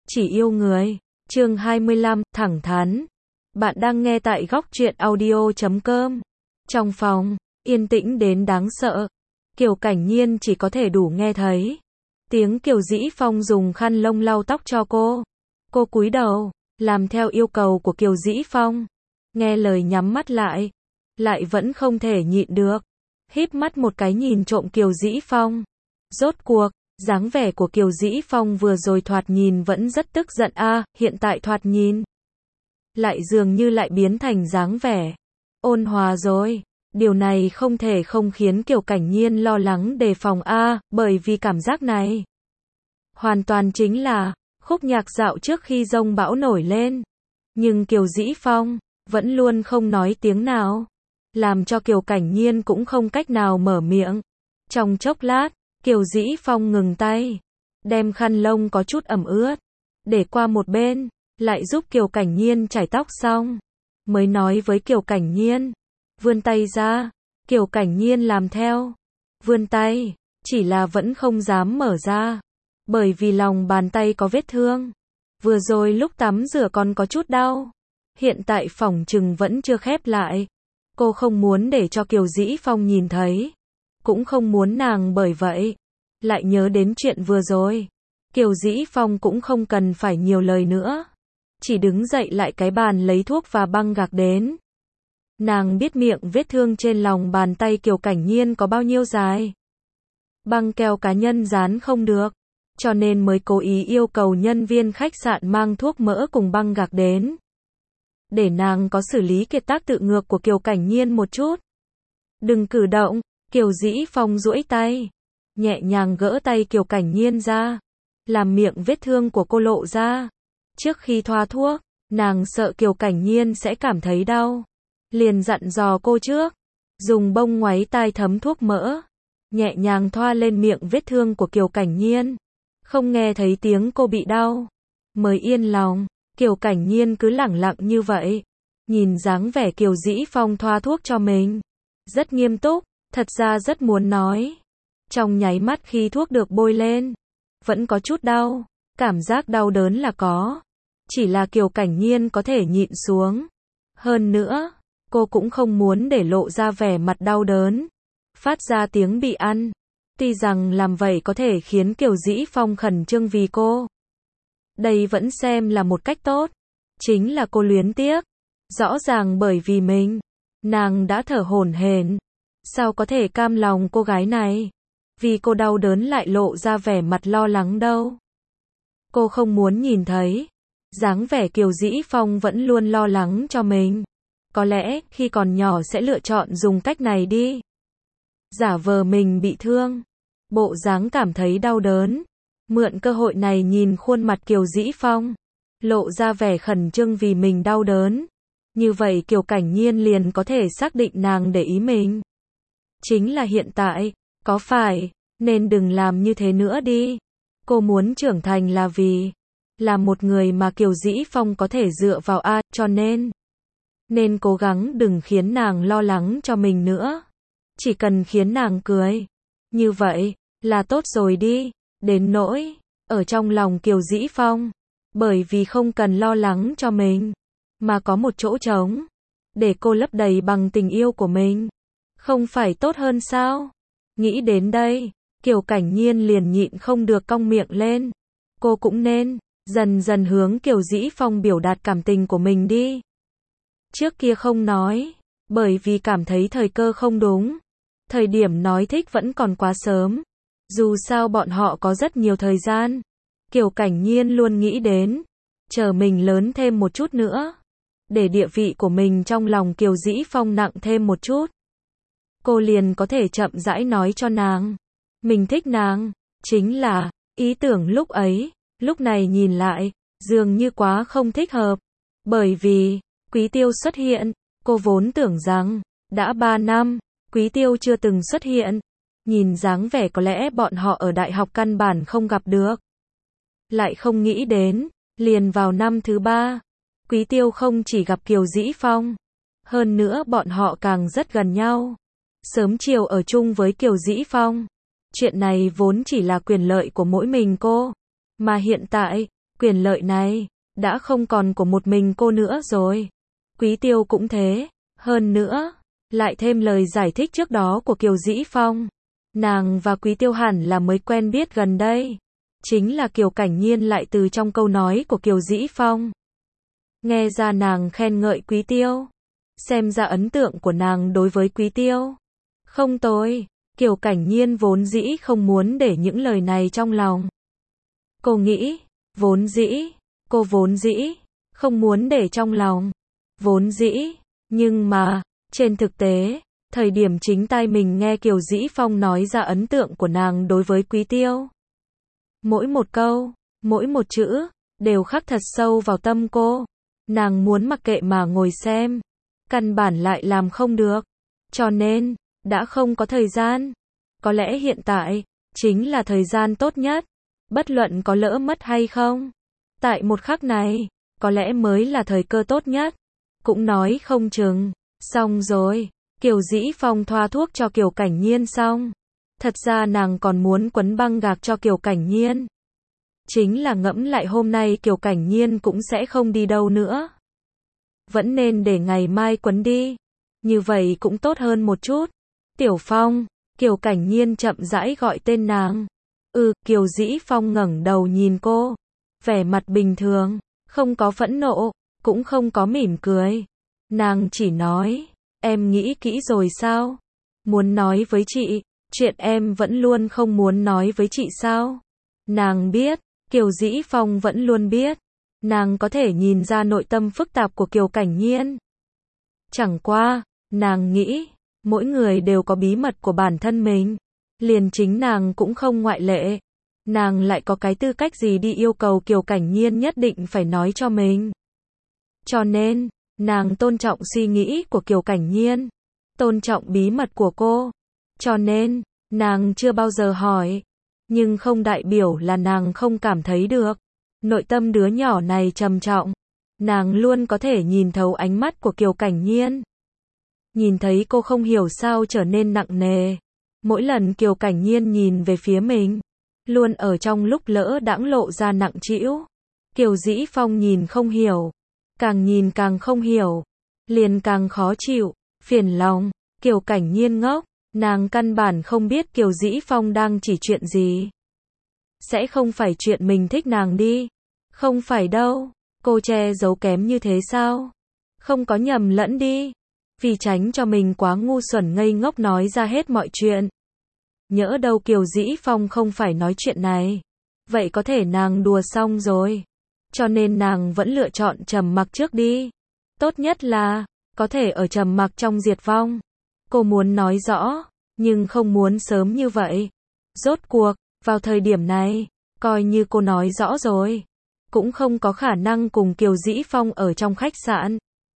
chỉ yêu người. Chương 25, thẳng thắn. Bạn đang nghe tại góc truyện audio.com. Trong phòng, yên tĩnh đến đáng sợ. Kiều Cảnh Nhiên chỉ có thể đủ nghe thấy tiếng Kiều Dĩ Phong dùng khăn lông lau tóc cho cô. Cô cúi đầu, làm theo yêu cầu của Kiều Dĩ Phong. Nghe lời nhắm mắt lại vẫn không thể nhịn được. Híp mắt một cái nhìn trộm Kiều Dĩ Phong. Rốt cuộc, dáng vẻ của Kiều Dĩ Phong vừa rồi thoạt nhìn vẫn rất tức giận hiện tại thoạt nhìn lại dường như lại biến thành dáng vẻ ôn hòa rồi. Điều này không thể không khiến Kiều Cảnh Nhiên lo lắng đề phòng bởi vì cảm giác này hoàn toàn chính là khúc nhạc dạo trước khi giông bão nổi lên. Nhưng Kiều Dĩ Phong vẫn luôn không nói tiếng nào, làm cho Kiều Cảnh Nhiên cũng không cách nào mở miệng. Trong chốc lát, Kiều Dĩ Phong ngừng tay, đem khăn lông có chút ẩm ướt để qua một bên, lại giúp Kiều Cảnh Nhiên chải tóc xong, mới nói với Kiều Cảnh Nhiên, vươn tay ra. Kiều Cảnh Nhiên làm theo, vươn tay, chỉ là vẫn không dám mở ra, bởi vì lòng bàn tay có vết thương. Vừa rồi lúc tắm rửa còn có chút đau, hiện tại phỏng chừng vẫn chưa khép lại. Cô không muốn để cho Kiều Dĩ Phong nhìn thấy, cũng không muốn nàng bởi vậy lại nhớ đến chuyện vừa rồi. Kiều Dĩ Phong cũng không cần phải nhiều lời nữa, chỉ đứng dậy lại cái bàn lấy thuốc và băng gạc đến. Nàng biết miệng vết thương trên lòng bàn tay Kiều Cảnh Nhiên có bao nhiêu dài. Băng keo cá nhân dán không được, cho nên mới cố ý yêu cầu nhân viên khách sạn mang thuốc mỡ cùng băng gạc đến, để nàng có xử lý kiệt tác tự ngược của Kiều Cảnh Nhiên một chút. Đừng cử động. Kiều Dĩ Phong duỗi tay, nhẹ nhàng gỡ tay Kiều Cảnh Nhiên ra, làm miệng vết thương của cô lộ ra. Trước khi thoa thuốc, nàng sợ Kiều Cảnh Nhiên sẽ cảm thấy đau, liền dặn dò cô trước, dùng bông ngoáy tai thấm thuốc mỡ, nhẹ nhàng thoa lên miệng vết thương của Kiều Cảnh Nhiên. Không nghe thấy tiếng cô bị đau, mới yên lòng. Kiều Cảnh Nhiên cứ lẳng lặng như vậy, nhìn dáng vẻ Kiều Dĩ Phong thoa thuốc cho mình, rất nghiêm túc, thật ra rất muốn nói. Trong nháy mắt khi thuốc được bôi lên, vẫn có chút đau, cảm giác đau đớn là có, chỉ là Kiều Cảnh Nhiên có thể nhịn xuống. Hơn nữa, cô cũng không muốn để lộ ra vẻ mặt đau đớn, phát ra tiếng bị ăn. Tuy rằng làm vậy có thể khiến Kiều Dĩ Phong khẩn trương vì cô, đây vẫn xem là một cách tốt, chính là cô luyến tiếc. Rõ ràng bởi vì mình, nàng đã thở hổn hển, sao có thể cam lòng cô gái này, vì cô đau đớn lại lộ ra vẻ mặt lo lắng đâu. Cô không muốn nhìn thấy dáng vẻ Kiều Dĩ Phong vẫn luôn lo lắng cho mình. Có lẽ khi còn nhỏ sẽ lựa chọn dùng cách này đi, giả vờ mình bị thương, bộ dáng cảm thấy đau đớn, mượn cơ hội này nhìn khuôn mặt Kiều Dĩ Phong, lộ ra vẻ khẩn trương vì mình đau đớn. Như vậy Kiều Cảnh Nhiên liền có thể xác định nàng để ý mình. Chính là hiện tại, có phải nên đừng làm như thế nữa đi. Cô muốn trưởng thành là vì là một người mà Kiều Dĩ Phong có thể dựa vào cho nên cố gắng đừng khiến nàng lo lắng cho mình nữa. Chỉ cần khiến nàng cười, như vậy là tốt rồi đi. Đến nỗi ở trong lòng Kiều Dĩ Phong, bởi vì không cần lo lắng cho mình, mà có một chỗ trống để cô lấp đầy bằng tình yêu của mình, không phải tốt hơn sao? Nghĩ đến đây, Kiều Cảnh Nhiên liền nhịn không được cong miệng lên. Cô cũng nên dần dần hướng Kiều Dĩ Phong biểu đạt cảm tình của mình đi. Trước kia không nói, bởi vì cảm thấy thời cơ không đúng. Thời điểm nói thích vẫn còn quá sớm. Dù sao bọn họ có rất nhiều thời gian. Kiều Cảnh Nhiên luôn nghĩ đến chờ mình lớn thêm một chút nữa, để địa vị của mình trong lòng Kiều Dĩ Phong nặng thêm một chút, cô liền có thể chậm rãi nói cho nàng mình thích nàng. Chính là ý tưởng lúc ấy, lúc này nhìn lại dường như quá không thích hợp, bởi vì Quý Tiêu xuất hiện. Cô vốn tưởng rằng đã 3 năm Quý Tiêu chưa từng xuất hiện, nhìn dáng vẻ có lẽ bọn họ ở đại học căn bản không gặp được. Lại không nghĩ đến, liền vào năm thứ 3, Quý Tiêu không chỉ gặp Kiều Dĩ Phong, hơn nữa bọn họ càng rất gần nhau, sớm chiều ở chung với Kiều Dĩ Phong. Chuyện này vốn chỉ là quyền lợi của mỗi mình cô, mà hiện tại, Quyền lợi này đã không còn của một mình cô nữa rồi. Quý Tiêu cũng thế. Hơn nữa, lại thêm lời giải thích trước đó của Kiều Dĩ Phong. Nàng và Quý Tiêu hẳn là mới quen biết gần đây. Chính là Kiều Cảnh Nhiên lại từ trong câu nói của Kiều Dĩ Phong nghe ra nàng khen ngợi Quý Tiêu. Xem ra ấn tượng của nàng đối với Quý Tiêu không tồi. Kiều Cảnh Nhiên vốn dĩ không muốn để những lời này trong lòng. Cô nghĩ, cô vốn dĩ không muốn để trong lòng. Vốn dĩ, nhưng mà, trên thực tế, thời điểm chính tai mình nghe Kiều Dĩ Phong nói ra ấn tượng của nàng đối với Quý Tiêu. Mỗi một câu, mỗi một chữ, đều khắc thật sâu vào tâm cô. Nàng muốn mặc kệ mà ngồi xem. Căn bản lại làm không được. Cho nên, đã không có thời gian. Có lẽ hiện tại, chính là thời gian tốt nhất. Bất luận có lỡ mất hay không. Tại một khắc này, có lẽ mới là thời cơ tốt nhất. Cũng nói không chừng. Xong rồi, Kiều Dĩ Phong thoa thuốc cho Kiều Cảnh Nhiên xong. Thật ra nàng còn muốn quấn băng gạc cho Kiều Cảnh Nhiên. Chính là ngẫm lại hôm nay Kiều Cảnh Nhiên cũng sẽ không đi đâu nữa. Vẫn nên để ngày mai quấn đi. Như vậy cũng tốt hơn một chút. Tiểu Phong, Kiều Cảnh Nhiên chậm rãi gọi tên nàng. Kiều Dĩ Phong ngẩng đầu nhìn cô. Vẻ mặt bình thường, không có phẫn nộ, cũng không có mỉm cười. Nàng chỉ nói, em nghĩ kỹ rồi sao? Muốn nói với chị, chuyện em vẫn luôn không muốn nói với chị sao? Nàng biết, Kiều Dĩ Phong vẫn luôn biết. Nàng có thể nhìn ra nội tâm phức tạp của Kiều Cảnh Nhiên. Chẳng qua, nàng nghĩ, mỗi người đều có bí mật của bản thân mình. Liền chính nàng cũng không ngoại lệ. Nàng lại có cái tư cách gì đi yêu cầu Kiều Cảnh Nhiên nhất định phải nói cho mình. Cho nên, nàng tôn trọng suy nghĩ của Kiều Cảnh Nhiên. Tôn trọng bí mật của cô. Cho nên, nàng chưa bao giờ hỏi. Nhưng không đại biểu là nàng không cảm thấy được. Nội tâm đứa nhỏ này trầm trọng. Nàng luôn có thể nhìn thấu ánh mắt của Kiều Cảnh Nhiên. Nhìn thấy cô không hiểu sao trở nên nặng nề. Mỗi lần Kiều Cảnh Nhiên nhìn về phía mình, luôn ở trong lúc lỡ đãng lộ ra nặng trĩu. Kiều Dĩ Phong nhìn không hiểu. Càng nhìn càng không hiểu. Liền càng khó chịu, phiền lòng. Kiều Cảnh Nhiên ngốc. Nàng căn bản không biết Kiều Dĩ Phong đang chỉ chuyện gì. Sẽ không phải chuyện mình thích nàng đi. Không phải đâu. Cô che giấu kém như thế sao? Không có nhầm lẫn đi. Vì tránh cho mình quá ngu xuẩn ngây ngốc nói ra hết mọi chuyện. Nhỡ đâu Kiều Dĩ Phong không phải nói chuyện này. Vậy có thể nàng đùa xong rồi. Cho nên nàng vẫn lựa chọn trầm mặc trước đi. Tốt nhất là, có thể ở trầm mặc trong diệt vong. Cô muốn nói rõ, nhưng không muốn sớm như vậy. Rốt cuộc, vào thời điểm này, coi như cô nói rõ rồi. Cũng không có khả năng cùng Kiều Dĩ Phong ở trong khách sạn.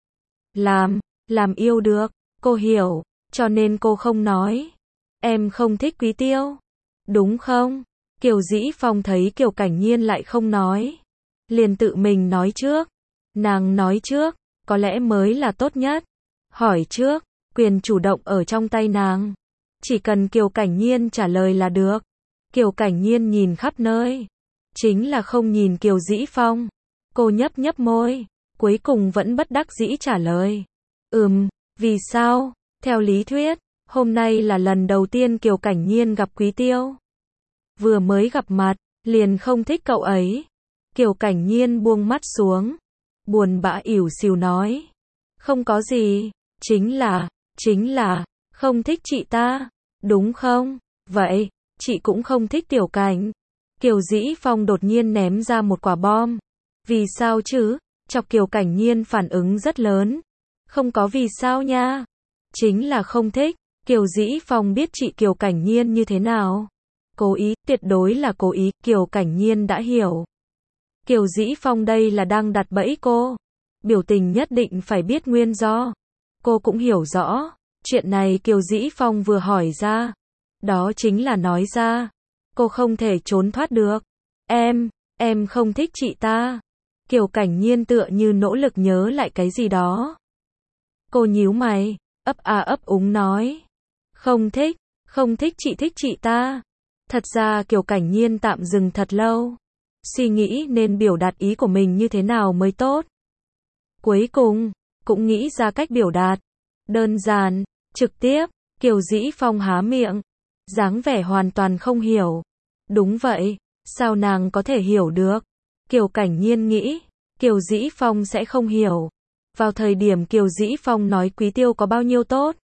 Làm yêu được, cô hiểu, cho nên cô không nói. Em không thích Quý Tiêu, đúng không? Kiều Dĩ Phong thấy Kiều Cảnh Nhiên lại không nói. Liền tự mình nói trước. Nàng nói trước, có lẽ mới là tốt nhất. Hỏi trước, quyền chủ động ở trong tay nàng. Chỉ cần Kiều Cảnh Nhiên trả lời là được. Kiều Cảnh Nhiên nhìn khắp nơi. Chính là không nhìn Kiều Dĩ Phong. Cô nhấp nhấp môi. Cuối cùng vẫn bất đắc dĩ trả lời. Vì sao? Theo lý thuyết, hôm nay là lần đầu tiên Kiều Cảnh Nhiên gặp Quý Tiêu. Vừa mới gặp mặt, liền không thích cậu ấy. Kiều Cảnh Nhiên buông mắt xuống. Buồn bã ỉu xìu nói. Không có gì, chính là, không thích chị ta, đúng không? Vậy, chị cũng không thích Tiểu Cảnh. Kiều Dĩ Phong đột nhiên ném ra một quả bom. Vì sao chứ? Chọc Kiều Cảnh Nhiên phản ứng rất lớn. Không có vì sao nha. Chính là không thích. Kiều Dĩ Phong biết chị Kiều Cảnh Nhiên như thế nào. Cố ý, tuyệt đối là cố ý, Kiều Cảnh Nhiên đã hiểu. Kiều Dĩ Phong đây là đang đặt bẫy cô. Biểu tình nhất định phải biết nguyên do. Cô cũng hiểu rõ. Chuyện này Kiều Dĩ Phong vừa hỏi ra. Đó chính là nói ra. Cô không thể trốn thoát được. Em không thích chị ta. Kiều Cảnh Nhiên tựa như nỗ lực nhớ lại cái gì đó. Cô nhíu mày, ấp úng nói. Không thích chị thích chị ta. Thật ra Kiều Cảnh Nhiên tạm dừng thật lâu. suy nghĩ nên biểu đạt ý của mình như thế nào mới tốt. Cuối cùng, cũng nghĩ ra cách biểu đạt. Đơn giản, trực tiếp, Kiều Dĩ Phong há miệng, dáng vẻ hoàn toàn không hiểu. Đúng vậy, sao nàng có thể hiểu được? Kiều Cảnh Nhiên nghĩ, Kiều Dĩ Phong sẽ không hiểu. Vào thời điểm Kiều Dĩ Phong nói Quý Tiêu có bao nhiêu tốt.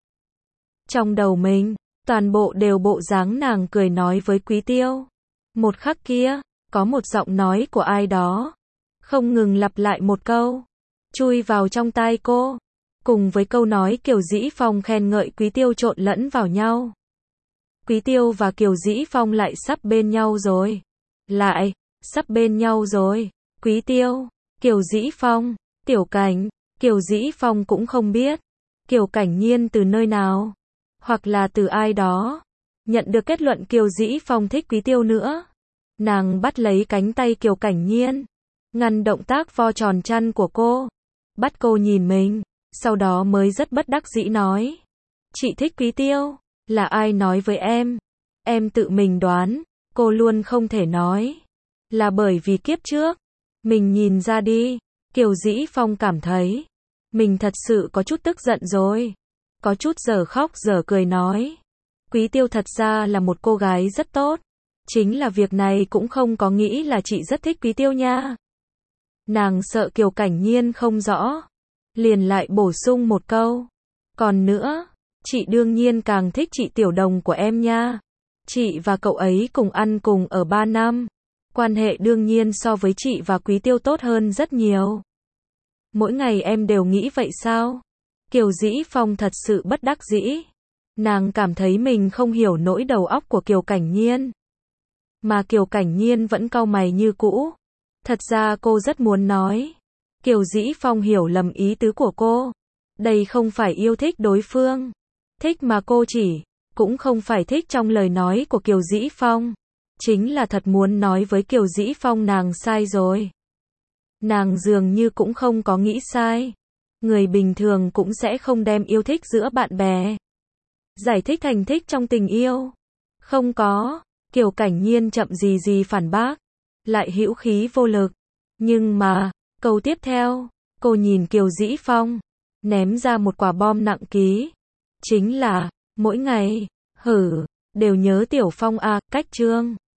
Trong đầu mình, toàn bộ đều bộ dáng nàng cười nói với Quý Tiêu. Một khắc kia, có một giọng nói của ai đó, không ngừng lặp lại một câu, chui vào trong tai cô. Cùng với câu nói Kiều Dĩ Phong khen ngợi Quý Tiêu trộn lẫn vào nhau. Quý Tiêu và Kiều Dĩ Phong lại sắp bên nhau rồi. Lại, sắp bên nhau rồi. Quý Tiêu, Kiều Dĩ Phong, Tiểu Cảnh, Kiều Dĩ Phong cũng không biết. Kiều Cảnh Nhiên từ nơi nào, hoặc là từ ai đó, nhận được kết luận Kiều Dĩ Phong thích Quý Tiêu nữa. Nàng bắt lấy cánh tay Kiều Cảnh Nhiên, ngăn động tác vo tròn chăn của cô, bắt cô nhìn mình, sau đó mới rất bất đắc dĩ nói. Chị thích Quý Tiêu, là ai nói với em? Em tự mình đoán, cô luôn không thể nói. Là bởi vì kiếp trước, mình nhìn ra đi. Kiều Dĩ Phong cảm thấy, mình thật sự có chút tức giận rồi. Có chút giờ khóc giờ cười nói. Quý Tiêu thật ra là một cô gái rất tốt. Chính là việc này cũng không có nghĩ là chị rất thích Quý Tiêu nha. Nàng sợ Kiều Cảnh Nhiên không rõ, liền lại bổ sung một câu. Còn nữa, chị đương nhiên càng thích chị Tiểu Đồng của em nha. Chị và cậu ấy cùng ăn cùng ở 3 năm. Quan hệ đương nhiên so với chị và Quý Tiêu tốt hơn rất nhiều. Mỗi ngày em đều nghĩ vậy sao? Kiều Dĩ Phong thật sự bất đắc dĩ. Nàng cảm thấy mình không hiểu nỗi đầu óc của Kiều Cảnh Nhiên. Mà Kiều Cảnh Nhiên vẫn cau mày như cũ. Thật ra cô rất muốn nói. Kiều Dĩ Phong hiểu lầm ý tứ của cô. Đây không phải yêu thích đối phương. Thích mà cô chỉ, cũng không phải thích trong lời nói của Kiều Dĩ Phong. Chính là thật muốn nói với Kiều Dĩ Phong nàng sai rồi. Nàng dường như cũng không có nghĩ sai. Người bình thường cũng sẽ không đem yêu thích giữa bạn bè giải thích thành thích trong tình yêu. Không có. Kiều Cảnh Nhiên chậm gì gì phản bác, lại hữu khí vô lực. Nhưng mà, câu tiếp theo, cô nhìn Kiều Dĩ Phong, ném ra một quả bom nặng ký. Chính là, mỗi ngày, đều nhớ Tiểu Phong à, cách chương.